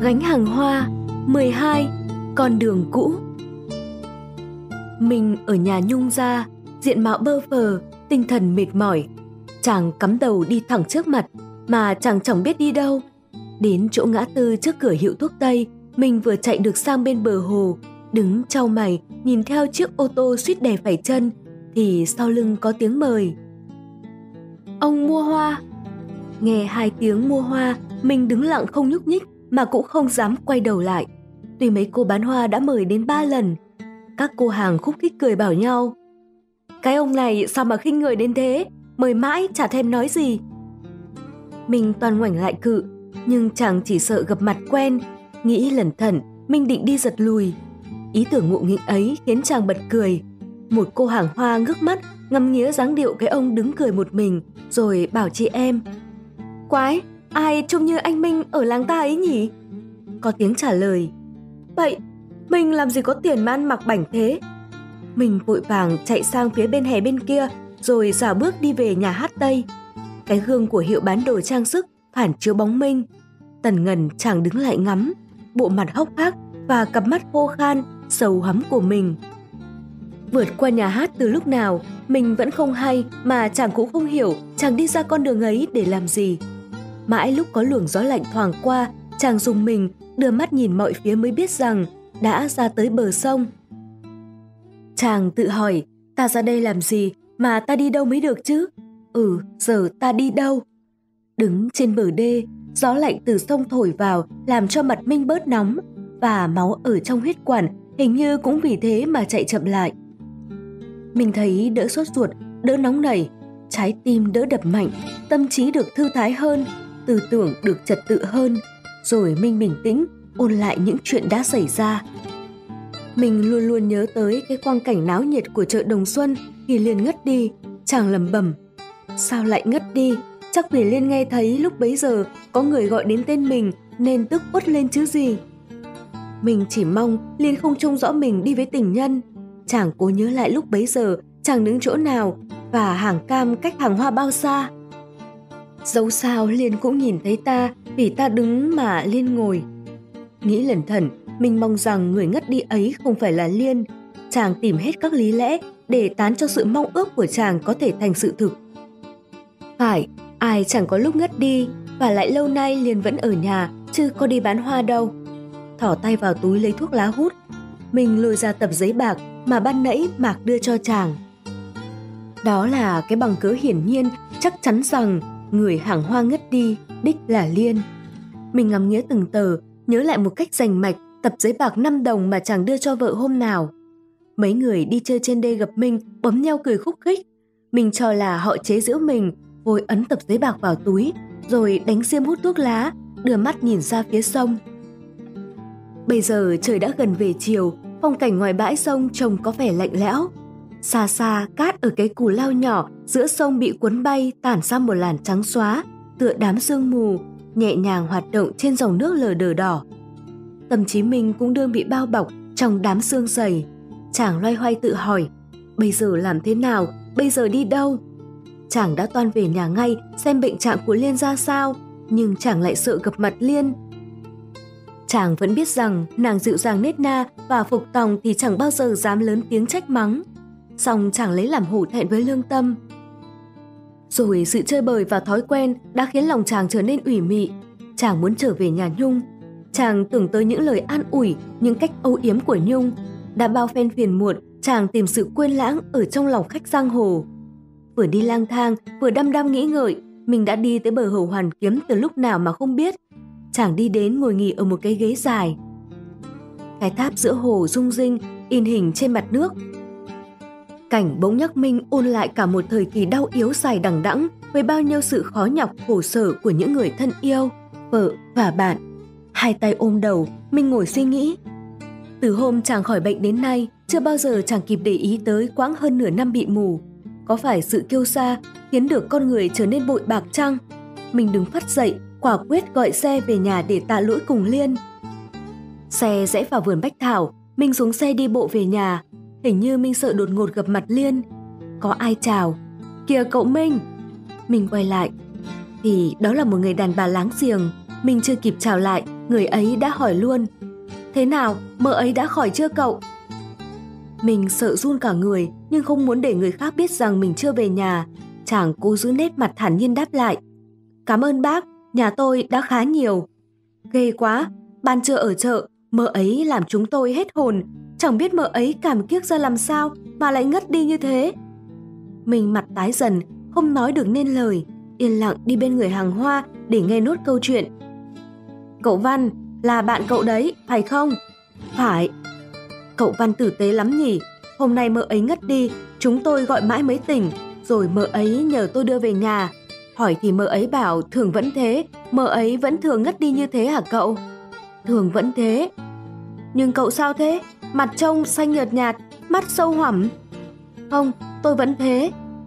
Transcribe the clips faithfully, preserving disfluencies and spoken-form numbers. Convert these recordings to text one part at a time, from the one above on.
Gánh hàng hoa mười hai. Con đường cũ. Mình ở nhà Nhung ra, diện mạo bơ phờ, tinh thần mệt mỏi. Chàng cắm đầu đi thẳng trước mặt, mà chàng chẳng biết đi đâu. Đến chỗ ngã tư trước cửa hiệu thuốc Tây, mình vừa chạy được sang bên bờ hồ, đứng chau mày nhìn theo chiếc ô tô suýt đè phải chân, thì sau lưng có tiếng mời. Ông mua hoa. Nghe hai tiếng mua hoa, mình đứng lặng không nhúc nhích mà cũng không dám quay đầu lại. Tuy mấy cô bán hoa đã mời đến ba lần. Các cô hàng khúc khích cười bảo nhau. Cái ông này sao mà khinh người đến thế, mời mãi chả thèm nói gì. Mình toàn ngoảnh lại cự, nhưng chàng chỉ sợ gặp mặt quen. Nghĩ lẩn thẩn, mình định đi giật lùi. Ý tưởng ngộ nghĩnh ấy khiến chàng bật cười. Một cô hàng hoa ngước mắt, ngắm nghía dáng điệu cái ông đứng cười một mình, rồi bảo chị em. Quái, ai trông như anh Minh ở làng ta ấy nhỉ? Có tiếng trả lời. Bậy, mình làm gì có tiền mà ăn mặc bảnh thế. Mình vội vàng chạy sang phía bên hè bên kia, rồi dạo bước đi về nhà hát Tây. Cái gương của hiệu bán đồ trang sức phản chiếu bóng Minh. Tần ngần chàng đứng lại ngắm, bộ mặt hốc hác và cặp mắt khô khan, sầu hắm của mình. Vượt qua nhà hát từ lúc nào, mình vẫn không hay, mà chàng cũng không hiểu chàng đi ra con đường ấy để làm gì. Mãi lúc có luồng gió lạnh thoảng qua, chàng rùng mình, đưa mắt nhìn mọi phía mới biết rằng đã ra tới bờ sông. Chàng tự hỏi, ta ra đây làm gì, mà ta đi đâu mới được chứ? Ừ, giờ ta đi đâu? Đứng trên bờ đê, gió lạnh từ sông thổi vào làm cho mặt Minh bớt nóng, và máu ở trong huyết quản hình như cũng vì thế mà chạy chậm lại. Mình thấy đỡ sốt ruột, đỡ nóng nảy, trái tim đỡ đập mạnh, tâm trí được thư thái hơn, tư tưởng được trật tự hơn. Rồi Minh bình tĩnh, ôn lại những chuyện đã xảy ra. Mình luôn luôn nhớ tới cái quang cảnh náo nhiệt của chợ Đồng Xuân thì liền ngất đi. Chàng lẩm bẩm, sao lại ngất đi? Chắc vì Liên nghe thấy lúc bấy giờ có người gọi đến tên mình nên tức uất lên chứ gì. Mình chỉ mong Liên không trông rõ mình đi với tình nhân. Chàng cố nhớ lại lúc bấy giờ chàng đứng chỗ nào và hàng cam cách hàng hoa bao xa. Dẫu sao Liên cũng nhìn thấy ta, vì ta đứng mà Liên ngồi. Nghĩ lẩn thẩn, mình mong rằng người ngất đi ấy không phải là Liên. Chàng tìm hết các lý lẽ để tán cho sự mong ước của chàng có thể thành sự thực. Phải, ai chẳng có lúc ngất đi, và lại lâu nay Liên vẫn ở nhà, chứ có đi bán hoa đâu. Thỏ tay vào túi lấy thuốc lá hút. Mình lôi ra tập giấy bạc mà ban nãy Mạc đưa cho chàng. Đó là cái bằng cớ hiển nhiên chắc chắn rằng người hàng hoa ngất đi đích là Liên. Mình ngắm nghía từng tờ, nhớ lại một cách rành mạch tập giấy bạc năm đồng mà chàng đưa cho vợ hôm nào. Mấy người đi chơi trên đê gặp Minh bấm nhau cười khúc khích. Mình cho là họ chế giễu mình, vội ấn tập giấy bạc vào túi, rồi đánh xiêm hút thuốc lá, đưa mắt nhìn ra phía sông. Bây giờ trời đã gần về chiều, phong cảnh ngoài bãi sông trông có vẻ lạnh lẽo. Xa xa, cát ở cái cù lao nhỏ giữa sông bị cuốn bay tản ra một làn trắng xóa, tựa đám sương mù, nhẹ nhàng hoạt động trên dòng nước lờ đờ đỏ. Tâm trí mình cũng đương bị bao bọc trong đám sương dày. Chàng loay hoay tự hỏi, bây giờ làm thế nào, bây giờ đi đâu? Chàng đã toan về nhà ngay xem bệnh trạng của Liên ra sao, nhưng chàng lại sợ gặp mặt Liên. Chàng vẫn biết rằng nàng dịu dàng nết na và phục tòng thì chẳng bao giờ dám lớn tiếng trách mắng. Song chàng lấy làm hổ thẹn với lương tâm. Rồi sự chơi bời và thói quen đã khiến lòng chàng trở nên ủy mị. Chàng muốn trở về nhà Nhung. Chàng tưởng tới những lời an ủi, những cách âu yếm của Nhung. Đã bao phen phiền muộn, chàng tìm sự quên lãng ở trong lòng khách giang hồ. Vừa đi lang thang, vừa đăm đăm nghĩ ngợi, mình đã đi tới bờ hồ Hoàn Kiếm từ lúc nào mà không biết. Chàng đi đến ngồi nghỉ ở một cái ghế dài. Cái tháp giữa hồ rung rinh, in hình trên mặt nước. Cảnh bỗng nhắc Minh ôn lại cả một thời kỳ đau yếu dài đằng đẵng với bao nhiêu sự khó nhọc khổ sở của những người thân yêu, vợ và bạn. Hai tay ôm đầu, Minh ngồi suy nghĩ. Từ hôm chàng khỏi bệnh đến nay, chưa bao giờ chàng kịp để ý tới quãng hơn nửa năm bị mù. Có phải sự kiêu sa khiến được con người trở nên bội bạc chăng? Mình đứng phắt dậy, quả quyết gọi xe về nhà để tạ lỗi cùng Liên. Xe rẽ vào vườn bách thảo, Minh xuống xe đi bộ về nhà. Hình như Minh sợ đột ngột gặp mặt Liên. Có ai chào, kìa cậu Minh. Mình quay lại, thì đó là một người đàn bà láng giềng. Mình chưa kịp chào lại, Người ấy đã hỏi luôn: thế nào, mơ ấy đã khỏi chưa cậu? Mình sợ run cả người nhưng không muốn để người khác biết rằng mình chưa về nhà. Chàng cố giữ nét mặt thản nhiên đáp lại: cảm ơn bác, nhà tôi đã khá nhiều. Ghê quá, ban trưa ở chợ, mơ ấy làm chúng tôi hết hồn. Chẳng biết mơ ấy cảm kiếc ra làm sao mà lại ngất đi như thế. Mình mặt tái dần, không nói được nên lời, yên lặng đi bên người hàng hoa để nghe nốt câu chuyện. Cậu Văn, là bạn cậu đấy, phải không? Phải. Cậu Văn tử tế lắm nhỉ. Hôm nay mơ ấy ngất đi, chúng tôi gọi mãi mới tỉnh, rồi mơ ấy nhờ tôi đưa về nhà. Hỏi thì mơ ấy bảo thường vẫn thế, mơ ấy vẫn thường ngất đi như thế hả cậu? Thường vẫn thế. Nhưng cậu sao thế? Mặt trông xanh nhợt nhạt, mắt sâu hoẳm. Không, tôi vẫn thế.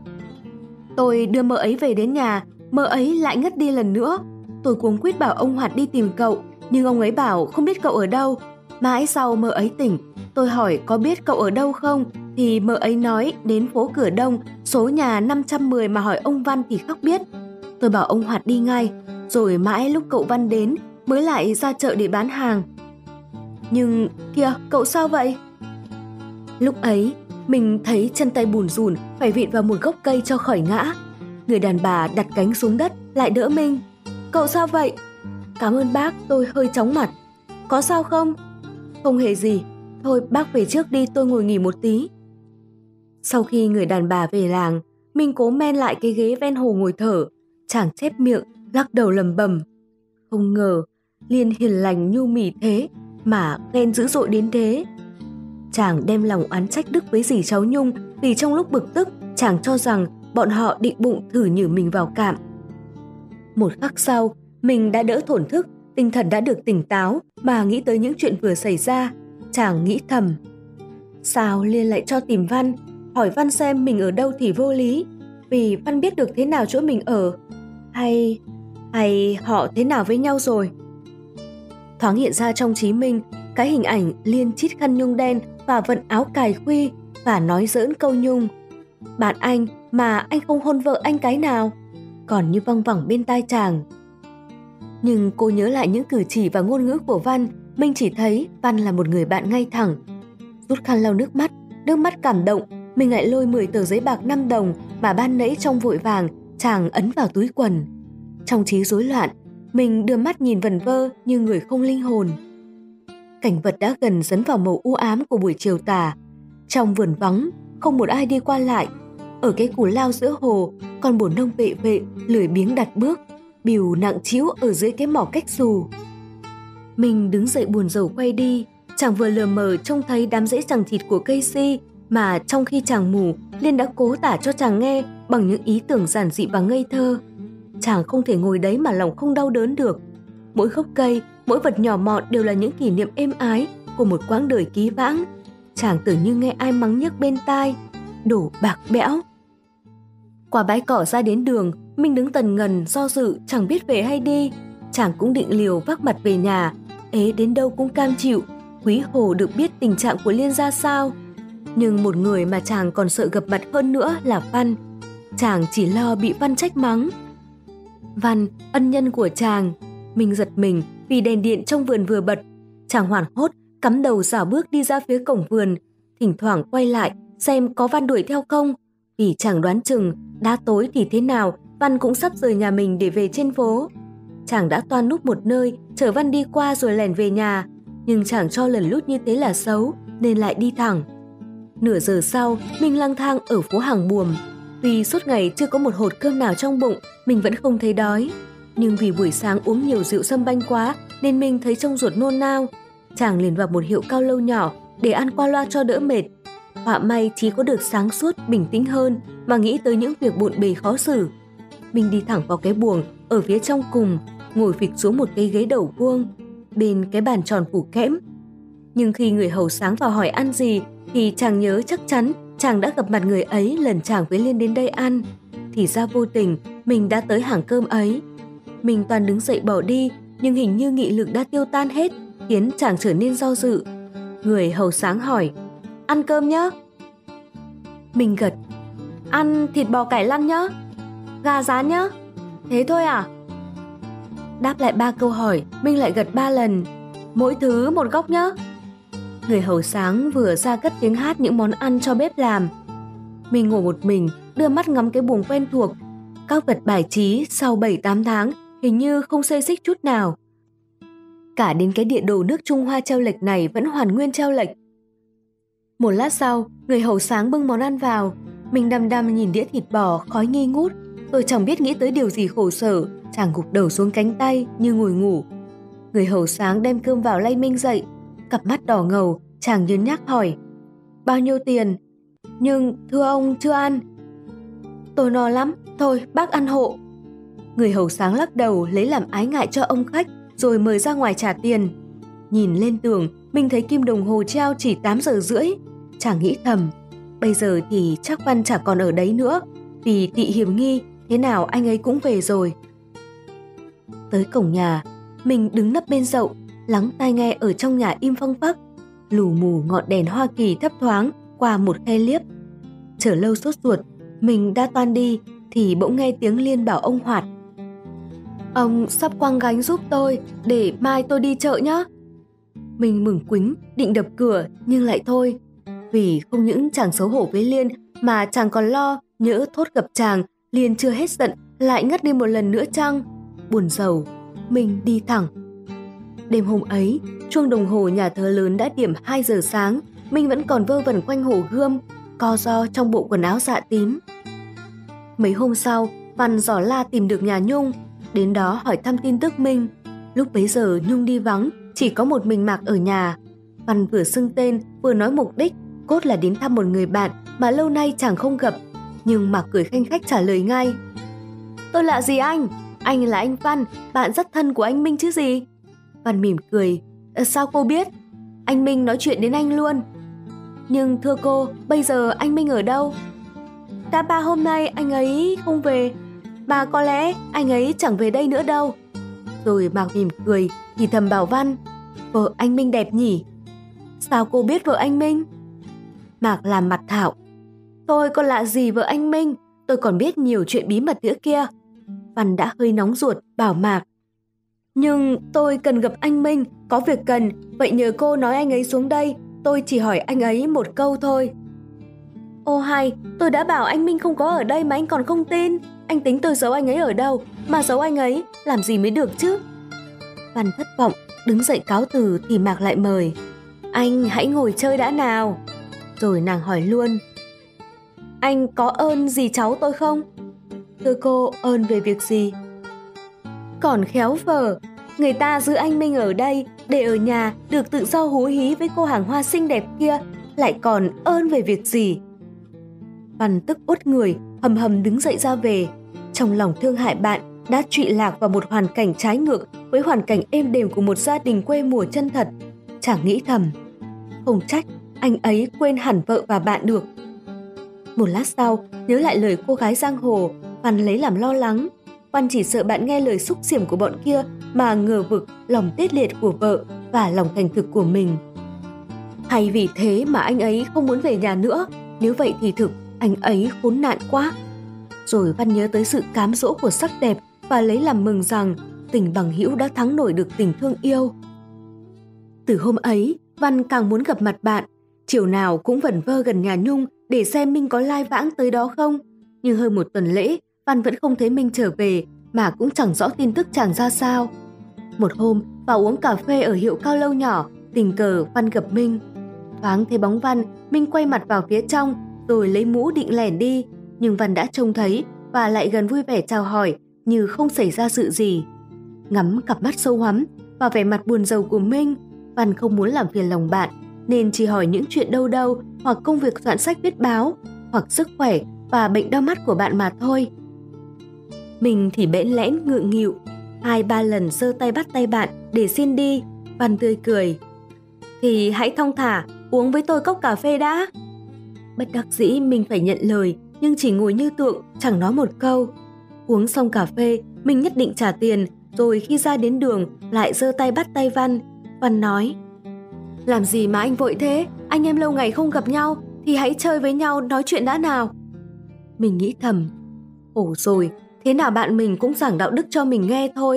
Tôi đưa mơ ấy về đến nhà, mơ ấy lại ngất đi lần nữa. Tôi cuống quýt bảo ông Hoạt đi tìm cậu, nhưng ông ấy bảo không biết cậu ở đâu. Mãi sau mơ ấy tỉnh, tôi hỏi có biết cậu ở đâu không, thì mơ ấy nói đến phố Cửa Đông, số nhà năm trăm mười mà hỏi ông Văn thì khắc biết. Tôi bảo ông Hoạt đi ngay, rồi mãi lúc cậu Văn đến mới lại ra chợ để bán hàng. Nhưng kìa, cậu sao vậy? Lúc ấy, mình thấy chân tay bùn rùn, phải vịn vào một gốc cây cho khỏi ngã. Người đàn bà đặt cánh xuống đất lại đỡ mình. Cậu sao vậy? Cảm ơn bác, tôi hơi chóng mặt. Có sao không? Không hề gì. Thôi bác về trước đi, tôi ngồi nghỉ một tí. Sau khi người đàn bà về làng, mình cố men lại cái ghế ven hồ ngồi thở. Chàng chép miệng, lắc đầu lầm bầm. Không ngờ, Liên hiền lành nhu mì thế mà ghen dữ dội đến thế. Chàng đem lòng oán trách Đức với dì cháu Nhung vì trong lúc bực tức chàng cho rằng bọn họ định bụng thử nhử mình vào cạm. Một khắc sau, mình đã đỡ thổn thức, tinh thần đã được tỉnh táo mà nghĩ tới những chuyện vừa xảy ra. Chàng nghĩ thầm: sao Liên lại cho tìm Văn, hỏi Văn xem mình ở đâu thì vô lý, vì Văn biết được thế nào chỗ mình ở, hay hay họ thế nào với nhau rồi. Thoáng hiện ra trong trí mình cái hình ảnh Liên chít khăn nhung đen và vận áo cài khuy và nói giỡn câu Nhung: bạn anh mà anh không hôn vợ anh cái nào, còn như văng vẳng bên tai chàng. Nhưng cô nhớ lại những cử chỉ và ngôn ngữ của Văn, mình chỉ thấy Văn là một người bạn ngay thẳng. Rút khăn lau nước mắt, nước mắt cảm động, mình lại lôi mười tờ giấy bạc năm đồng mà ban nãy trong vội vàng chàng ấn vào túi quần. Trong trí rối loạn, mình đưa mắt nhìn vần vơ như người không linh hồn. Cảnh vật đã gần dấn vào màu u ám của buổi chiều tà. Trong vườn vắng, không một ai đi qua lại. Ở cái cù lao giữa hồ, con bồ nông vệ vệ lười biếng đặt bước, bìu nặng trĩu ở dưới cái mỏ cách xù. Mình đứng dậy buồn rầu quay đi, chàng vừa lờ mờ trông thấy đám rễ chằng chịt của cây si mà trong khi chàng mù, Liên đã cố tả cho chàng nghe bằng những ý tưởng giản dị và ngây thơ. Chàng không thể ngồi đấy mà lòng không đau đớn được. Mỗi gốc cây, mỗi vật nhỏ mọn đều là những kỷ niệm êm ái của một quãng đời ký vãng. Chàng tưởng như nghe ai mắng nhức bên tai: đổ bạc bẽo. Qua bãi cỏ ra đến đường, mình đứng tần ngần do dự chẳng biết về hay đi. Chàng cũng định liều vác mặt về nhà, ế đến đâu cũng cam chịu, quý hồ được biết tình trạng của Liên ra sao. Nhưng một người mà chàng còn sợ gặp mặt hơn nữa là Văn. Chàng chỉ lo bị Văn trách mắng. Văn, ân nhân của chàng. Mình giật mình vì đèn điện trong vườn vừa bật. Chàng hoảng hốt, cắm đầu rảo bước đi ra phía cổng vườn, thỉnh thoảng quay lại xem có Văn đuổi theo không, vì chàng đoán chừng đã tối thì thế nào Văn cũng sắp rời nhà mình để về trên phố. Chàng đã toan núp một nơi chở Văn đi qua rồi lẻn về nhà, nhưng chàng cho lần lút như thế là xấu nên lại đi thẳng. Nửa giờ sau, mình lang thang ở phố Hàng Buồm. Tuy suốt ngày chưa có một hột cơm nào trong bụng, mình vẫn không thấy đói. Nhưng vì buổi sáng uống nhiều rượu sâm banh quá nên mình thấy trong ruột nôn nao. Chàng liền vào một hiệu cao lâu nhỏ để ăn qua loa cho đỡ mệt. Họa may chỉ có được sáng suốt, bình tĩnh hơn mà nghĩ tới những việc bộn bề khó xử. Mình đi thẳng vào cái buồng ở phía trong cùng, ngồi phịch xuống một cái ghế đầu vuông bên cái bàn tròn phủ kẽm. Nhưng khi người hầu sáng vào hỏi ăn gì thì chàng nhớ chắc chắn chàng đã gặp mặt người ấy lần chàng với Liên đến đây ăn. Thì ra vô tình mình đã tới hàng cơm ấy. Mình toàn đứng dậy bỏ đi, nhưng hình như nghị lực đã tiêu tan hết, khiến chàng trở nên do dự. Người hầu sáng hỏi: ăn cơm nhá. Mình gật: ăn thịt bò cải lăn nhá, gà rán nhá. Thế thôi à? Đáp lại ba câu hỏi, Minh lại gật ba lần. Mỗi thứ một góc nhá. Người hầu sáng vừa ra cất tiếng hát những món ăn cho bếp làm. Mình ngồi một mình, đưa mắt ngắm cái buồng quen thuộc. Các vật bài trí sau bảy tám tháng hình như không xê xích chút nào. Cả đến cái địa đồ nước Trung Hoa treo lệch này vẫn hoàn nguyên treo lệch. Một lát sau, người hầu sáng bưng món ăn vào. Mình đăm đăm nhìn đĩa thịt bò khói nghi ngút. Tôi chẳng biết nghĩ tới điều gì khổ sở, chàng gục đầu xuống cánh tay như ngồi ngủ. Người hầu sáng đem cơm vào lay Minh dậy. Cặp mắt đỏ ngầu, chàng nhớn nhác hỏi. Bao nhiêu tiền? Nhưng thưa ông chưa ăn. Tôi no lắm, thôi bác ăn hộ. Người hầu sáng lắc đầu lấy làm ái ngại cho ông khách, rồi mời ra ngoài trả tiền. Nhìn lên tường, mình thấy kim đồng hồ treo chỉ tám giờ rưỡi. Chàng nghĩ thầm, bây giờ thì chắc Văn chả còn ở đấy nữa, vì tị hiểm nghi, thế nào anh ấy cũng về rồi. Tới cổng nhà, mình đứng nấp bên dậu, lắng tai nghe ở trong nhà im phăng phắc. Lù mù ngọn đèn Hoa Kỳ thấp thoáng qua một khe liếp. Chờ lâu sốt ruột, mình đã toan đi thì bỗng nghe tiếng Liên bảo ông Hoạt. Ông sắp quăng gánh giúp tôi, để mai tôi đi chợ nhé. Mình mừng quính, định đập cửa nhưng lại thôi. Vì không những chàng xấu hổ với Liên mà chàng còn lo nhỡ thốt gặp chàng, Liên chưa hết giận lại ngất đi một lần nữa chăng. Buồn rầu, mình đi thẳng. Đêm hôm ấy, chuông đồng hồ nhà thờ lớn đã điểm hai giờ sáng, mình vẫn còn vơ vẩn quanh hồ Gươm, co ro trong bộ quần áo dạ tím. Mấy hôm sau, Văn dò la tìm được nhà Nhung, đến đó hỏi thăm tin tức Minh. Lúc bấy giờ Nhung đi vắng, chỉ có một mình Mạc ở nhà. Văn vừa xưng tên, vừa nói mục đích, cốt là đến thăm một người bạn mà lâu nay chàng không gặp. Nhưng Mạc cười khanh khách trả lời ngay. Tôi lạ gì anh? Anh là anh Văn, bạn rất thân của anh Minh chứ gì? Văn mỉm cười. À, sao cô biết? Anh Minh nói chuyện đến anh luôn. Nhưng thưa cô, bây giờ anh Minh ở đâu? Đã ba hôm nay anh ấy không về. Mà có lẽ anh ấy chẳng về đây nữa đâu. Rồi Mạc mỉm cười, thì thầm bảo Văn. Vợ anh Minh đẹp nhỉ? Sao cô biết vợ anh Minh? Mạc làm mặt thạo. Tôi còn lạ gì vợ anh Minh, tôi còn biết nhiều chuyện bí mật nữa kia. Văn đã hơi nóng ruột, bảo Mạc. Nhưng tôi cần gặp anh Minh, có việc cần, vậy nhờ cô nói anh ấy xuống đây, tôi chỉ hỏi anh ấy một câu thôi. Ô hay, tôi đã bảo anh Minh không có ở đây mà anh còn không tin. Anh tính tôi giấu anh ấy ở đâu, mà giấu anh ấy, làm gì mới được chứ? Văn thất vọng, đứng dậy cáo từ thì Mạc lại mời. Anh hãy ngồi chơi đã nào. Rồi nàng hỏi luôn. Anh có ơn gì cháu tôi không? Thưa cô, ơn về việc gì? Còn khéo vờ, người ta giữ anh Minh ở đây để ở nhà được tự do hú hí với cô hàng hoa xinh đẹp kia, lại còn ơn về việc gì? Văn tức uất người, hầm hầm đứng dậy ra về. Trong lòng thương hại bạn đã trụy lạc vào một hoàn cảnh trái ngược với hoàn cảnh êm đềm của một gia đình quê mùa chân thật. Chàng nghĩ thầm, không trách anh ấy quên hẳn vợ và bạn được. Một lát sau, nhớ lại lời cô gái giang hồ, Văn lấy làm lo lắng. Văn chỉ sợ bạn nghe lời xúc xỉm của bọn kia mà ngờ vực lòng tiết liệt của vợ và lòng thành thực của mình. Hay vì thế mà anh ấy không muốn về nhà nữa, nếu vậy thì thực anh ấy khốn nạn quá. Rồi Văn nhớ tới sự cám dỗ của sắc đẹp và lấy làm mừng rằng tình bằng hữu đã thắng nổi được tình thương yêu. Từ hôm ấy, Văn càng muốn gặp mặt bạn, chiều nào cũng vẩn vơ gần nhà Nhung để xem Minh có lai vãng tới đó không. Nhưng hơn một tuần lễ, Văn vẫn không thấy Minh trở về, mà cũng chẳng rõ tin tức chàng ra sao. Một hôm, vào uống cà phê ở hiệu cao lâu nhỏ, tình cờ Văn gặp Minh. Thoáng thấy bóng Văn, Minh quay mặt vào phía trong, rồi lấy mũ định lẻn đi. Nhưng Văn đã trông thấy và lại gần vui vẻ chào hỏi như không xảy ra sự gì. Ngắm cặp mắt sâu hoắm và vẻ mặt buồn rầu của Minh, Văn không muốn làm phiền lòng bạn, nên chỉ hỏi những chuyện đâu đâu, hoặc công việc soạn sách viết báo, hoặc sức khỏe và bệnh đau mắt của bạn mà thôi. Mình thì bẽn lẽn ngượng nghịu, hai ba lần giơ tay bắt tay bạn để xin đi. Văn tươi cười. Thì hãy thong thả, uống với tôi cốc cà phê đã. Bất đắc dĩ mình phải nhận lời, nhưng chỉ ngồi như tượng, chẳng nói một câu. Uống xong cà phê, mình nhất định trả tiền, rồi khi ra đến đường lại giơ tay bắt tay Văn. Văn nói, làm gì mà anh vội thế, anh em lâu ngày không gặp nhau thì hãy chơi với nhau nói chuyện đã nào. Mình nghĩ thầm, ổ rồi, thế nào bạn mình cũng giảng đạo đức cho mình nghe thôi.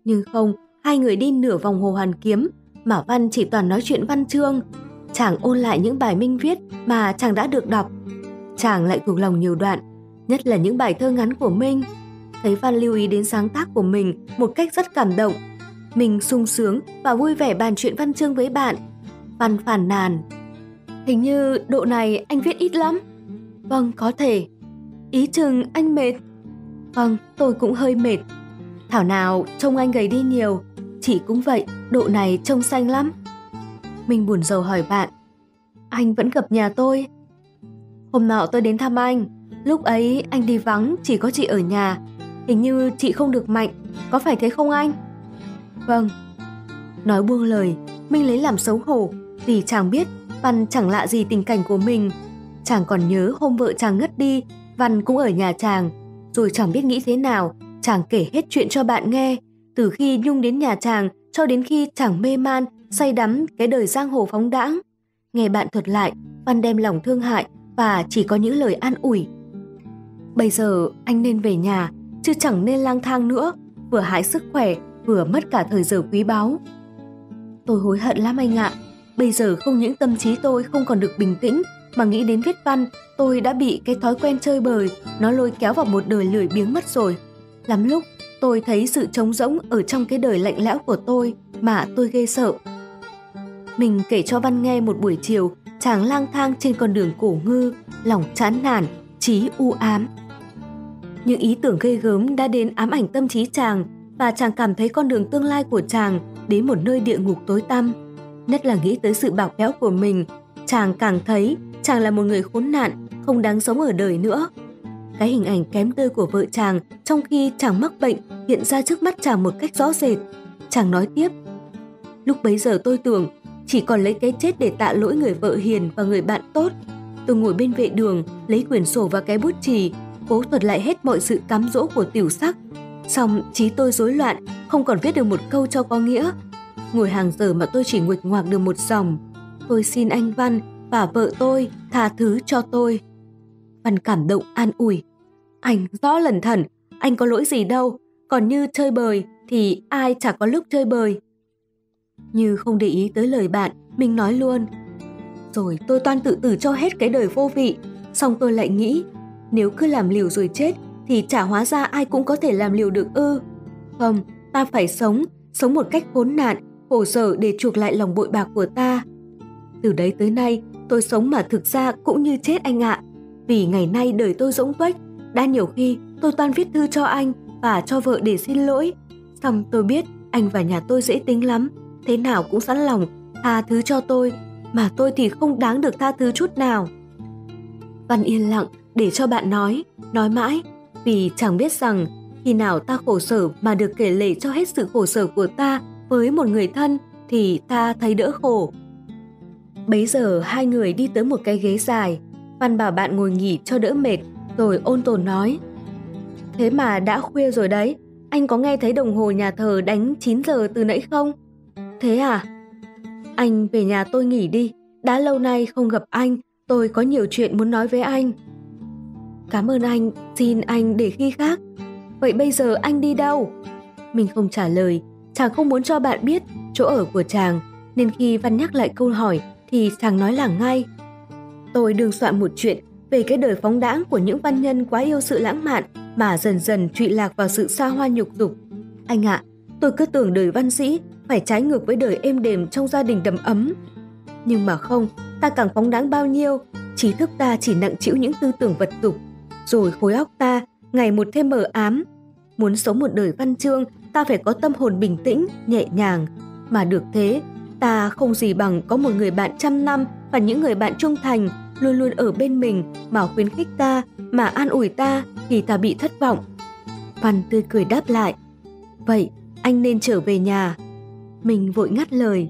Nhưng không, hai người đi nửa vòng Hồ Hoàn Kiếm mà Văn chỉ toàn nói chuyện văn chương. Chàng ôn lại những bài Minh viết mà chàng đã được đọc. Chàng lại thuộc lòng nhiều đoạn, nhất là những bài thơ ngắn của Minh. Thấy Văn lưu ý đến sáng tác của mình một cách rất cảm động, mình sung sướng và vui vẻ bàn chuyện văn chương với bạn. Văn phàn nàn: hình như độ này anh viết ít lắm. Vâng, có thể. Ý chừng anh mệt. Vâng, tôi cũng hơi mệt. Thảo nào trông anh gầy đi nhiều. Chị cũng vậy, độ này trông xanh lắm. Mình buồn rầu hỏi bạn: anh vẫn gặp nhà tôi? Hôm nọ tôi đến thăm anh, lúc ấy anh đi vắng, chỉ có chị ở nhà. Hình như chị không được mạnh, có phải thế không anh? Vâng. Nói buông lời, mình lấy làm xấu hổ, vì chàng biết Văn chẳng lạ gì tình cảnh của mình. Chàng còn nhớ hôm vợ chàng ngất đi, Văn cũng ở nhà chàng. Rồi chẳng biết nghĩ thế nào, chàng kể hết chuyện cho bạn nghe, từ khi Nhung đến nhà chàng cho đến khi chàng mê man, say đắm cái đời giang hồ phóng đãng. Nghe bạn thuật lại, Văn đem lòng thương hại và chỉ có những lời an ủi: bây giờ anh nên về nhà, chứ chẳng nên lang thang nữa, vừa hại sức khỏe, vừa mất cả thời giờ quý báu. Tôi hối hận lắm anh ạ. Bây giờ không những tâm trí tôi không còn được bình tĩnh, mà nghĩ đến viết văn, tôi đã bị cái thói quen chơi bời, nó lôi kéo vào một đời lười biếng mất rồi. Lắm lúc, tôi thấy sự trống rỗng ở trong cái đời lạnh lẽo của tôi mà tôi ghê sợ. Mình kể cho Văn nghe một buổi chiều, chàng lang thang trên con đường cổ ngư, lòng chán nản, trí u ám. Những ý tưởng ghê gớm đã đến ám ảnh tâm trí chàng, và chàng cảm thấy con đường tương lai của chàng đến một nơi địa ngục tối tăm. Nhất là nghĩ tới sự bạc bẽo của mình, chàng càng thấy chàng là một người khốn nạn, không đáng sống ở đời nữa. Cái hình ảnh kém tươi của vợ chàng trong khi chàng mắc bệnh hiện ra trước mắt chàng một cách rõ rệt. Chàng nói tiếp: lúc bấy giờ tôi tưởng chỉ còn lấy cái chết để tạ lỗi người vợ hiền và người bạn tốt. Tôi ngồi bên vệ đường, lấy quyển sổ và cái bút chì, cố thuật lại hết mọi sự cám dỗ của tiểu sắc. Xong trí tôi rối loạn, không còn viết được một câu cho có nghĩa. Ngồi hàng giờ mà tôi chỉ nguệch ngoạc được một dòng: tôi xin anh Văn và vợ tôi tha thứ cho tôi. Văn cảm động an ủi: anh rõ lẩn thẩn, anh có lỗi gì đâu, còn như chơi bời thì ai chả có lúc chơi bời. Như không để ý tới lời bạn, mình nói luôn: rồi tôi toan tự tử cho hết cái đời vô vị. Xong tôi lại nghĩ, nếu cứ làm liều rồi chết thì chả hóa ra ai cũng có thể làm liều được ư. Không, ta phải sống, sống một cách khốn nạn, khổ sở để chuộc lại lòng bội bạc của ta. Từ đấy tới nay, tôi sống mà thực ra cũng như chết anh ạ. Vì ngày nay đời tôi rỗng tuếch, đã nhiều khi tôi toan viết thư cho anh và cho vợ để xin lỗi. Xong tôi biết anh và nhà tôi dễ tính lắm, thế nào cũng sẵn lòng tha thứ cho tôi, mà tôi thì không đáng được tha thứ chút nào. Văn yên lặng để cho bạn nói, nói mãi, vì chàng biết rằng khi nào ta khổ sở mà được kể lể cho hết sự khổ sở của ta với một người thân thì ta thấy đỡ khổ. Bấy giờ hai người đi tới một cái ghế dài. Văn bảo bạn ngồi nghỉ cho đỡ mệt, rồi ôn tồn nói: thế mà đã khuya rồi đấy, anh có nghe thấy đồng hồ nhà thờ đánh chín giờ từ nãy không? Thế à? Anh về nhà tôi nghỉ đi, đã lâu nay không gặp anh, tôi có nhiều chuyện muốn nói với anh. Cảm ơn anh, xin anh để khi khác. Vậy bây giờ anh đi đâu? Mình không trả lời, chàng không muốn cho bạn biết chỗ ở của chàng, nên khi Văn nhắc lại câu hỏi thì chàng nói lảng ngay: tôi đương soạn một chuyện về cái đời phóng đãng của những văn nhân quá yêu sự lãng mạn mà dần dần trụy lạc vào sự xa hoa nhục dục. Anh ạ, à, tôi cứ tưởng đời văn sĩ phải trái ngược với đời êm đềm trong gia đình đầm ấm. Nhưng mà không, ta càng phóng đãng bao nhiêu, trí thức ta chỉ nặng trĩu những tư tưởng vật dục, rồi khối óc ta ngày một thêm mờ ám. Muốn sống một đời văn chương, ta phải có tâm hồn bình tĩnh, nhẹ nhàng. Mà được thế, ta không gì bằng có một người bạn trăm năm và những người bạn trung thành luôn luôn ở bên mình mà khuyến khích ta, mà an ủi ta khi ta bị thất vọng. Văn tươi cười đáp lại: vậy anh nên trở về nhà. Mình vội ngắt lời: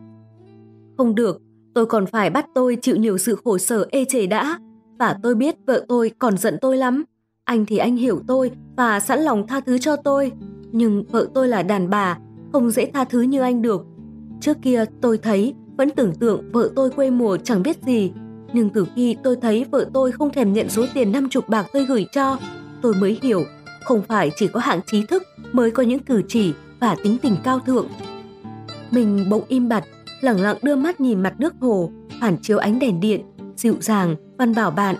không được, tôi còn phải bắt tôi chịu nhiều sự khổ sở ê chề đã. Và tôi biết vợ tôi còn giận tôi lắm. Anh thì anh hiểu tôi và sẵn lòng tha thứ cho tôi. Nhưng vợ tôi là đàn bà, không dễ tha thứ như anh được. Trước kia tôi thấy, vẫn tưởng tượng vợ tôi quê mùa chẳng biết gì. Nhưng từ khi tôi thấy vợ tôi không thèm nhận số tiền năm chục bạc tôi gửi cho, tôi mới hiểu không phải chỉ có hạng trí thức mới có những cử chỉ và tính tình cao thượng. Mình bỗng im bặt, lẳng lặng đưa mắt nhìn mặt nước hồ, phản chiếu ánh đèn điện, dịu dàng. Văn bảo bạn: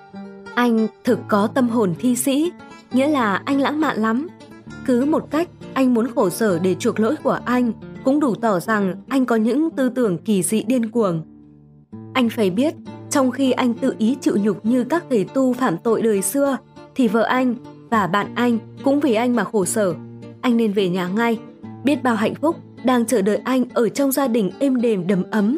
anh thực có tâm hồn thi sĩ, nghĩa là anh lãng mạn lắm. Cứ một cách anh muốn khổ sở để chuộc lỗi của anh cũng đủ tỏ rằng anh có những tư tưởng kỳ dị điên cuồng. Anh phải biết, trong khi anh tự ý chịu nhục như các thầy tu phạm tội đời xưa, thì vợ anh và bạn anh cũng vì anh mà khổ sở. Anh nên về nhà ngay, biết bao hạnh phúc đang chờ đợi anh ở trong gia đình êm đềm đầm ấm.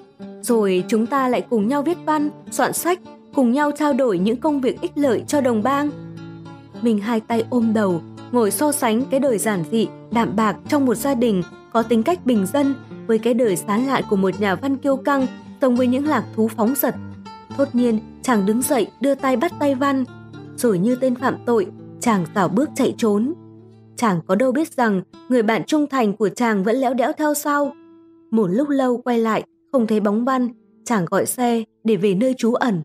Rồi chúng ta lại cùng nhau viết văn, soạn sách, cùng nhau trao đổi những công việc ích lợi cho đồng bang. Mình hai tay ôm đầu, ngồi so sánh cái đời giản dị, đạm bạc trong một gia đình có tính cách bình dân với cái đời sán lạn của một nhà văn kiêu căng, sống với những lạc thú phóng dật. Thốt nhiên, chàng đứng dậy đưa tay bắt tay Văn, rồi như tên phạm tội, chàng rảo bước chạy trốn. Chàng có đâu biết rằng người bạn trung thành của chàng vẫn léo đẽo theo sau. Một lúc lâu quay lại, không thấy bóng Văn, chàng gọi xe để về nơi trú ẩn.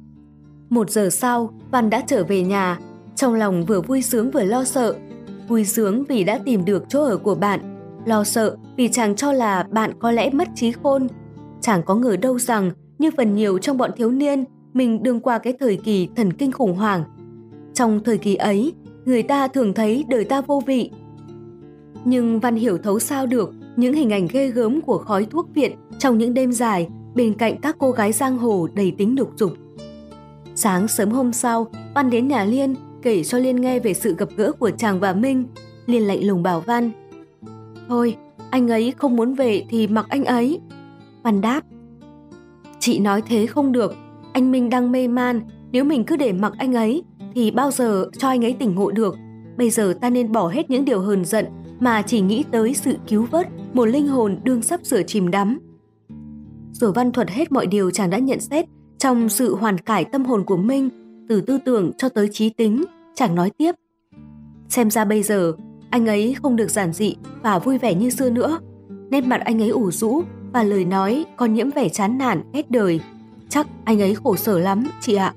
Một giờ sau, Văn đã trở về nhà, trong lòng vừa vui sướng vừa lo sợ. Vui sướng vì đã tìm được chỗ ở của bạn, lo sợ vì chàng cho là bạn có lẽ mất trí khôn. Chàng có ngờ đâu rằng, như phần nhiều trong bọn thiếu niên, mình đương qua cái thời kỳ thần kinh khủng hoảng. Trong thời kỳ ấy, người ta thường thấy đời ta vô vị. Nhưng Văn hiểu thấu sao được những hình ảnh ghê gớm của khói thuốc viện trong những đêm dài bên cạnh các cô gái giang hồ đầy tính đục dục. Sáng sớm hôm sau, Văn đến nhà Liên kể cho Liên nghe về sự gặp gỡ của chàng và Minh. Liên lạnh lùng bảo Văn: thôi, anh ấy không muốn về thì mặc anh ấy. Văn đáp: chị nói thế không được, anh Minh đang mê man, nếu mình cứ để mặc anh ấy thì bao giờ cho anh ấy tỉnh ngộ được. Bây giờ ta nên bỏ hết những điều hờn giận mà chỉ nghĩ tới sự cứu vớt một linh hồn đương sắp sửa chìm đắm. Rồi Văn thuật hết mọi điều chàng đã nhận xét trong sự hoàn cải tâm hồn của Minh, từ tư tưởng cho tới trí tính. Chàng nói tiếp: xem ra bây giờ anh ấy không được giản dị và vui vẻ như xưa nữa. Nét mặt anh ấy ủ rũ và lời nói còn nhiễm vẻ chán nản ghét đời. Chắc anh ấy khổ sở lắm, chị ạ.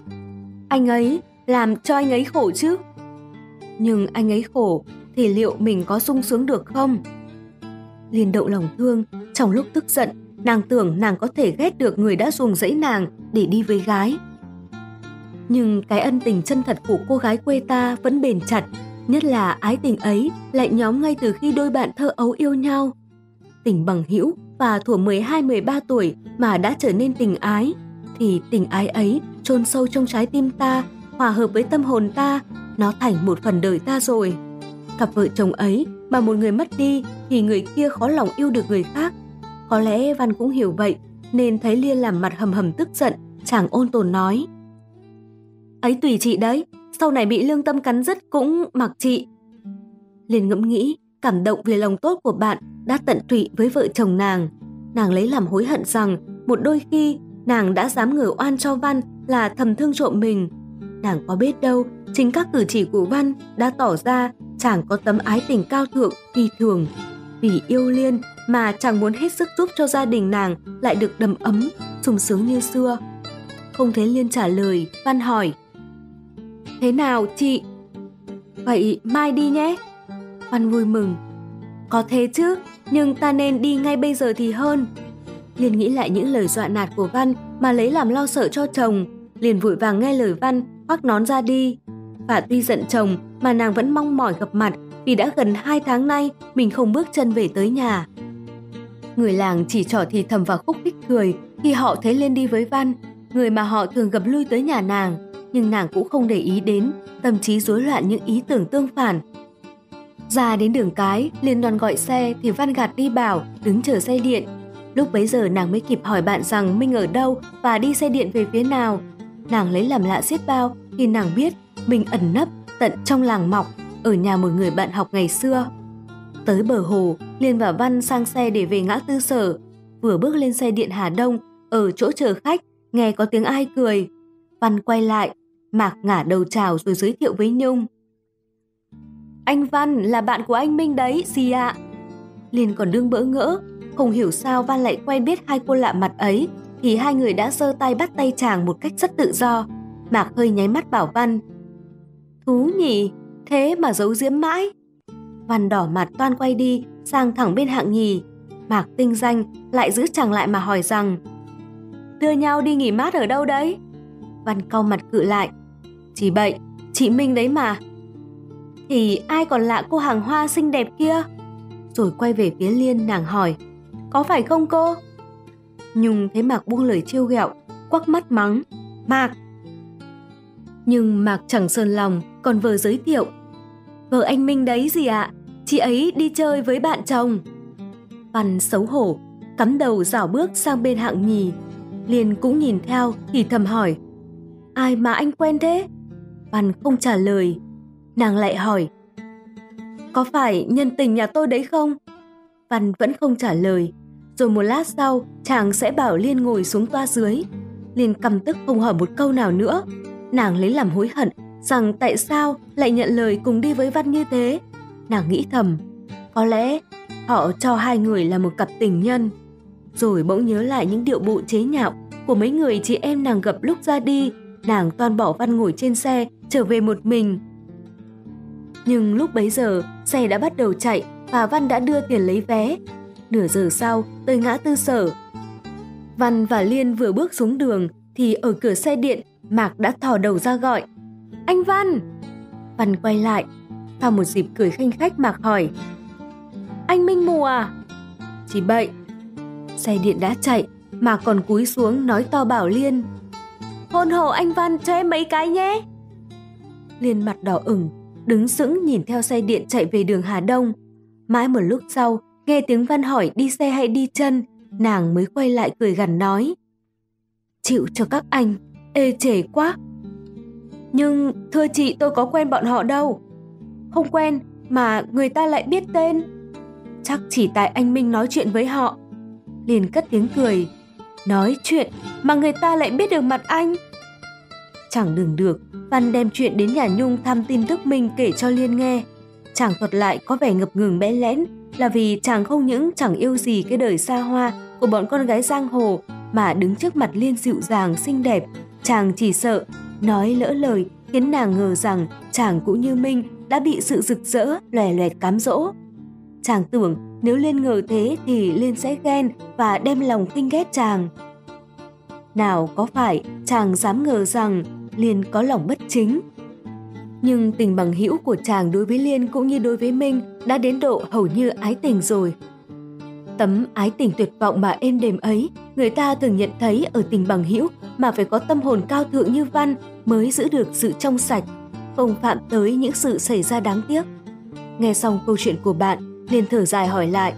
Anh ấy làm cho anh ấy khổ chứ. Nhưng anh ấy khổ thì liệu mình có sung sướng được không? Liên động lòng thương, trong lúc tức giận, nàng tưởng nàng có thể ghét được người đã ruồng rẫy nàng để đi với gái. Nhưng cái ân tình chân thật của cô gái quê ta vẫn bền chặt, nhất là ái tình ấy lại nhóm ngay từ khi đôi bạn thơ ấu yêu nhau. Tình bằng hữu và thuở mười hai mười ba tuổi mà đã trở nên tình ái, thì tình ái ấy chôn sâu trong trái tim ta, hòa hợp với tâm hồn ta, nó thành một phần đời ta rồi. Cặp vợ chồng ấy mà một người mất đi thì người kia khó lòng yêu được người khác. Có lẽ Văn cũng hiểu vậy, nên thấy Liên làm mặt hầm hầm tức giận, chàng ôn tồn nói: ấy tùy chị đấy, sau này bị lương tâm cắn rứt cũng mặc chị. Liên ngẫm nghĩ, cảm động vì lòng tốt của bạn đã tận tụy với vợ chồng nàng. Nàng lấy làm hối hận rằng một đôi khi nàng đã dám ngờ oan cho Văn là thầm thương trộm mình. Nàng có biết đâu, chính các cử chỉ của Văn đã tỏ ra chàng có tấm ái tình cao thượng phi thường. Vì yêu Liên mà chàng muốn hết sức giúp cho gia đình nàng lại được đầm ấm, sung sướng như xưa. Không thấy Liên trả lời, Văn hỏi: thế nào chị? Vậy mai đi nhé. Văn vui mừng: có thế chứ, nhưng ta nên đi ngay bây giờ thì hơn. Liên nghĩ lại những lời dọa nạt của Văn mà lấy làm lo sợ cho chồng, liền vội vàng nghe lời Văn, khoác nón ra đi. Và tuy giận chồng mà nàng vẫn mong mỏi gặp mặt, vì đã gần hai tháng nay mình không bước chân về tới nhà. Người làng chỉ trỏ thì thầm và khúc khích cười khi họ thấy Liên đi với Văn, người mà họ thường gặp lui tới nhà nàng, nhưng nàng cũng không để ý đến, tâm trí rối loạn những ý tưởng tương phản. Ra đến đường cái, Liên đoan gọi xe thì Văn gạt đi bảo đứng chờ xe điện. Lúc bấy giờ nàng mới kịp hỏi bạn rằng Minh ở đâu và đi xe điện về phía nào. Nàng lấy làm lạ xiết bao khi nàng biết mình ẩn nấp tận trong làng Mọc, ở nhà một người bạn học ngày xưa. Tới bờ hồ, Liên và Văn sang xe để về ngã tư Sở. Vừa bước lên xe điện Hà Đông, ở chỗ chờ khách, nghe có tiếng ai cười. Văn quay lại, Mạc ngả đầu chào rồi giới thiệu với Nhung: anh Văn là bạn của anh Minh đấy, dì ạ. Liên còn đương bỡ ngỡ, không hiểu sao Văn lại quen biết hai cô lạ mặt ấy, thì hai người đã giơ tay bắt tay chàng một cách rất tự do. Mạc hơi nháy mắt bảo Văn: thú nhỉ, thế mà giấu giếm mãi. Văn đỏ mặt toan quay đi sang thẳng bên hạng nhì. Mạc tinh danh lại giữ chàng lại mà hỏi rằng: đưa nhau đi nghỉ mát ở đâu đấy? Văn cau mặt cự lại: chỉ bậy, chị Minh đấy mà. Thì ai còn lạ cô hàng hoa xinh đẹp kia? Rồi quay về phía Liên, nàng hỏi: có phải không cô? Nhung thấy Mạc buông lời trêu ghẹo, quắc mắt mắng: Mạc! Nhưng Mạc chẳng sờn lòng, còn vờ giới thiệu: vợ anh Minh đấy gì ạ, chị ấy đi chơi với bạn chồng. Văn xấu hổ, cắm đầu rảo bước sang bên hạng nhì. Liên cũng nhìn theo thì thầm hỏi: ai mà anh quen thế? Văn không trả lời. Nàng lại hỏi: có phải nhân tình nhà tôi đấy không? Văn vẫn không trả lời. Rồi một lát sau, chàng sẽ bảo Liên ngồi xuống toa dưới. Liên căm tức không hỏi một câu nào nữa. Nàng lấy làm hối hận rằng tại sao lại nhận lời cùng đi với Văn như thế. Nàng nghĩ thầm, có lẽ họ cho hai người là một cặp tình nhân. Rồi bỗng nhớ lại những điệu bộ chế nhạo của mấy người chị em nàng gặp lúc ra đi. Nàng toan bỏ Văn ngồi trên xe trở về một mình. Nhưng lúc bấy giờ xe đã bắt đầu chạy và Văn đã đưa tiền lấy vé. Nửa giờ sau tới ngã tư Sở. Văn và Liên vừa bước xuống đường thì ở cửa xe điện Mạc đã thò đầu ra gọi: anh Văn! Văn quay lại. Sau một dịp cười khanh khách, Mạc hỏi: anh Minh mù à? Chỉ bậy. Xe điện đã chạy, Mạc còn cúi xuống nói to bảo Liên: hôn hộ anh Văn cho em mấy cái nhé. Liên mặt đỏ ửng, đứng sững nhìn theo xe điện chạy về đường Hà Đông. Mãi một lúc sau, nghe tiếng Văn hỏi đi xe hay đi chân, nàng mới quay lại cười gằn nói: chịu cho các anh, ê chề quá. Nhưng thưa chị, tôi có quen bọn họ đâu. Không quen mà người ta lại biết tên. Chắc chỉ tại anh Minh nói chuyện với họ. Liền cất tiếng cười: nói chuyện mà người ta lại biết được mặt anh. Chẳng đừng được, Văn đem chuyện đến nhà Nhung thăm tin tức Minh kể cho Liên nghe. Chàng thuật lại có vẻ ngập ngừng bẽ lẽn là vì chàng không những chẳng yêu gì cái đời xa hoa của bọn con gái giang hồ, mà đứng trước mặt Liên dịu dàng xinh đẹp, chàng chỉ sợ nói lỡ lời khiến nàng ngờ rằng chàng cũng như Minh đã bị sự rực rỡ lòe loẹt cám dỗ. Chàng tưởng nếu Liên ngờ thế thì Liên sẽ ghen và đem lòng khinh ghét chàng. Nào có phải chàng dám ngờ rằng Liên có lòng bất chính. Nhưng tình bằng hữu của chàng đối với Liên cũng như đối với Minh đã đến độ hầu như ái tình rồi. Tấm ái tình tuyệt vọng mà êm đềm ấy, người ta thường nhận thấy ở tình bằng hữu mà phải có tâm hồn cao thượng như Văn mới giữ được sự trong sạch, không phạm tới những sự xảy ra đáng tiếc. Nghe xong câu chuyện của bạn, Liên thở dài hỏi lại: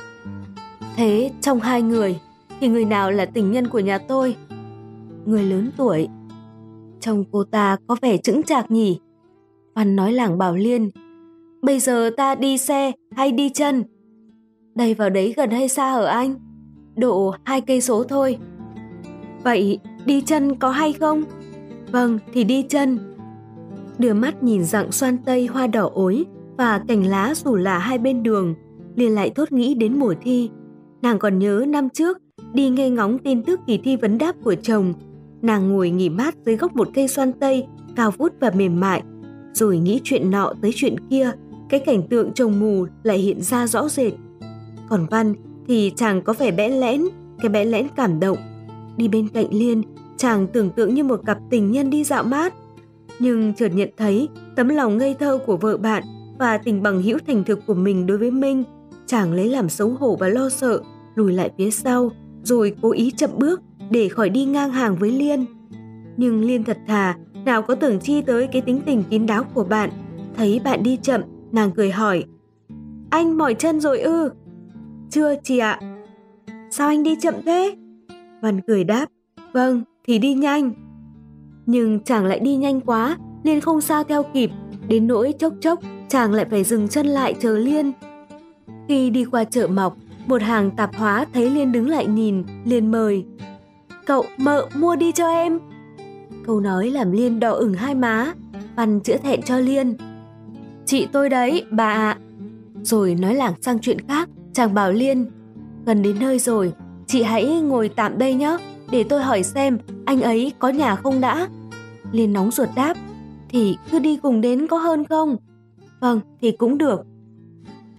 thế trong hai người thì người nào là tình nhân của nhà tôi? Người lớn tuổi. Trông cô ta có vẻ chững chạc nhỉ? Văn nói lảng bảo Liên: bây giờ ta đi xe hay đi chân? Đây vào đấy gần hay xa hả anh? Độ hai cây số thôi. Vậy đi chân có hay không? Vâng, thì đi chân. Đưa mắt nhìn dặng xoan tây hoa đỏ ối và cành lá rủ lả hai bên đường, Liên lại thốt nghĩ đến mùa thi. Nàng còn nhớ năm trước đi nghe ngóng tin tức kỳ thi vấn đáp của chồng. Nàng ngồi nghỉ mát dưới gốc một cây xoan tây cao vút và mềm mại, rồi nghĩ chuyện nọ tới chuyện kia, cái cảnh tượng chồng mù lại hiện ra rõ rệt. Còn Văn thì chàng có vẻ bẽ lẽn, cái bẽ lẽn cảm động. Đi bên cạnh Liên, chàng tưởng tượng như một cặp tình nhân đi dạo mát. Nhưng chợt nhận thấy tấm lòng ngây thơ của vợ bạn và tình bằng hữu thành thực của mình đối với Minh, chàng lấy làm xấu hổ và lo sợ, lùi lại phía sau, rồi cố ý chậm bước để khỏi đi ngang hàng với Liên. Nhưng Liên thật thà, nào có tưởng chi tới cái tính tình kín đáo của bạn. Thấy bạn đi chậm, nàng cười hỏi: anh mỏi chân rồi ư? Chưa chị ạ. Sao anh đi chậm thế? Văn cười đáp: vâng, thì đi nhanh. Nhưng chàng lại đi nhanh quá, Liên không sao theo kịp, đến nỗi chốc chốc chàng lại phải dừng chân lại chờ Liên. Khi đi qua chợ Mọc, một hàng tạp hóa thấy Liên đứng lại nhìn, liền mời: cậu mợ mua đi cho em. Câu nói làm Liên đỏ ửng hai má. Văn chữa thẹn cho Liên: chị tôi đấy, bà ạ. Rồi nói lảng sang chuyện khác, chàng bảo Liên: gần đến nơi rồi, chị hãy ngồi tạm đây nhé, để tôi hỏi xem anh ấy có nhà không đã. Liên nóng ruột đáp: thì cứ đi cùng đến có hơn không? Vâng, thì cũng được.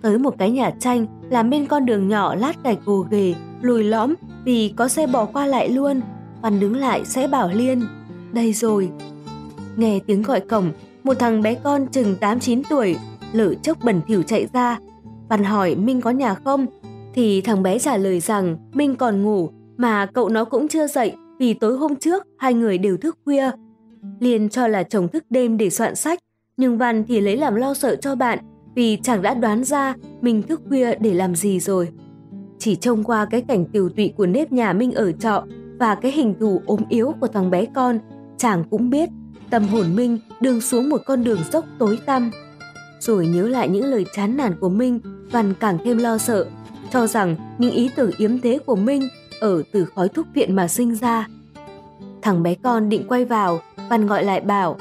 tới một cái nhà tranh làm bên con đường nhỏ lát gạch gồ ghề, lùi lõm vì có xe bò qua lại luôn. Văn đứng lại sẽ bảo Liên, đây rồi. Nghe tiếng gọi cổng, một thằng bé con chừng tám chín tuổi, lở chốc bẩn thỉu chạy ra. Văn hỏi Minh có nhà không, thì thằng bé trả lời rằng Minh còn ngủ, mà cậu nó cũng chưa dậy vì tối hôm trước hai người đều thức khuya. Liên cho là chồng thức đêm để soạn sách, nhưng Văn thì lấy làm lo sợ cho bạn vì chàng đã đoán ra mình thức khuya để làm gì rồi. Chỉ trông qua cái cảnh tiều tụy của nếp nhà Minh ở trọ và cái hình thù ốm yếu của thằng bé con, chàng cũng biết tâm hồn Minh đường xuống một con đường dốc tối tăm. Rồi nhớ lại những lời chán nản của Minh, Văn càng thêm lo sợ, cho rằng những ý tưởng yếm thế của Minh ở từ khói thuốc viện mà sinh ra. Thằng bé con định quay vào, Văn gọi lại bảo,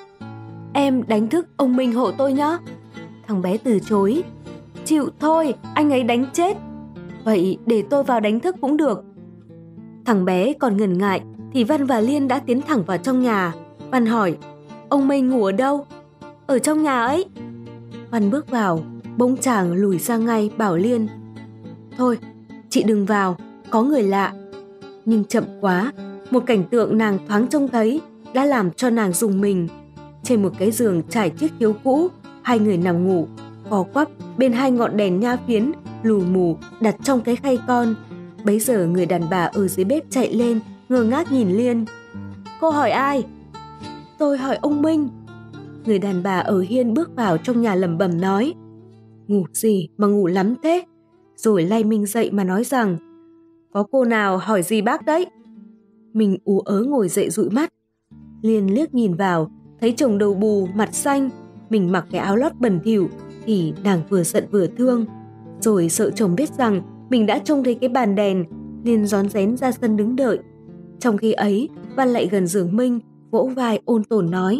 em đánh thức ông Minh hộ tôi nhé. Thằng bé từ chối, chịu thôi, anh ấy đánh chết. Vậy để tôi vào đánh thức cũng được. Thằng bé còn ngần ngại thì Văn và Liên đã tiến thẳng vào trong nhà. Văn hỏi, ông Minh ngủ ở đâu? Ở trong nhà ấy. Văn bước vào, bỗng chàng lùi ra ngay bảo Liên, thôi, chị đừng vào, có người lạ. Nhưng chậm quá, một cảnh tượng nàng thoáng trông thấy đã làm cho nàng rùng mình. Trên một cái giường trải chiếc chiếu cũ, hai người nằm ngủ, co quắp bên hai ngọn đèn nha phiến lù mù đặt trong cái khay con. Bấy giờ người đàn bà ở dưới bếp chạy lên, ngơ ngác nhìn Liên. Cô hỏi ai? Tôi hỏi ông Minh. Người đàn bà ở hiên bước vào trong nhà lẩm bẩm nói, ngủ gì mà ngủ lắm thế? Rồi lay Minh dậy mà nói rằng, có cô nào hỏi gì bác đấy? Mình ú ớ ngồi dậy dụi mắt. Liên liếc nhìn vào, thấy chồng đầu bù, mặt xanh, mình mặc cái áo lót bẩn thỉu, thì nàng vừa giận vừa thương. Rồi sợ chồng biết rằng mình đã trông thấy cái bàn đèn, Liên rón rén ra sân đứng đợi. Trong khi ấy, Văn lại gần giường Minh, vỗ vai ôn tồn nói,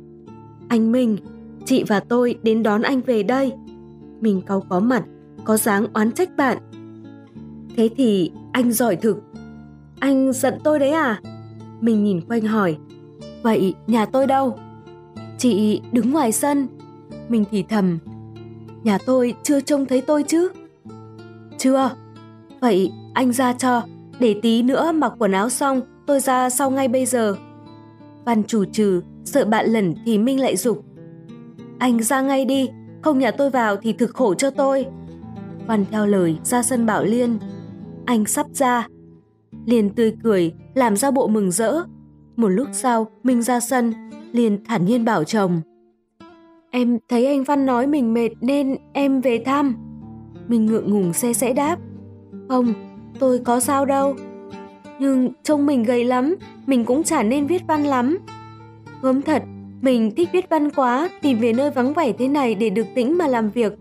anh Minh, chị và tôi đến đón anh về đây. Mình cáu có mặt, có dáng oán trách bạn. Thế thì anh giỏi thực. Anh giận tôi đấy à? Mình nhìn quanh hỏi, vậy nhà tôi đâu? Chị đứng ngoài sân. Mình thì thầm, nhà tôi chưa trông thấy tôi chứ? Chưa. Vậy anh ra cho, để tí nữa mặc quần áo xong tôi ra sau ngay bây giờ. Văn chủ trừ, sợ bạn lẩn thì Minh lại giục, anh ra ngay đi, không nhà tôi vào thì thực khổ cho tôi. Văn theo lời ra sân bảo Liên, anh sắp ra. Liên tươi cười, làm ra bộ mừng rỡ. Một lúc sau, Minh ra sân, Liên thản nhiên bảo chồng, em thấy anh Văn nói mình mệt nên em về thăm. Minh ngượng ngùng xe sẽ đáp, không, tôi có sao đâu. Nhưng trông mình gầy lắm, mình cũng chả nên viết văn lắm. Gớm thật, mình thích viết văn quá, tìm về nơi vắng vẻ thế này để được tĩnh mà làm việc.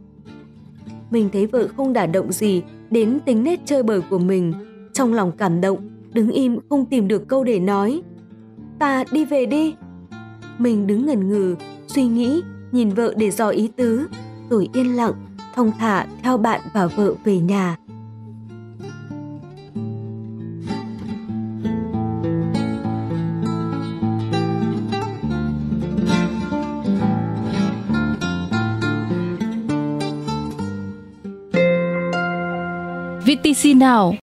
Mình thấy vợ không đả động gì đến tính nết chơi bời của mình, trong lòng cảm động, đứng im không tìm được câu để nói. Ta đi về đi. Mình đứng ngần ngừ, suy nghĩ, nhìn vợ để dò ý tứ, rồi yên lặng, thong thả theo bạn và vợ về nhà. vê tê xê Now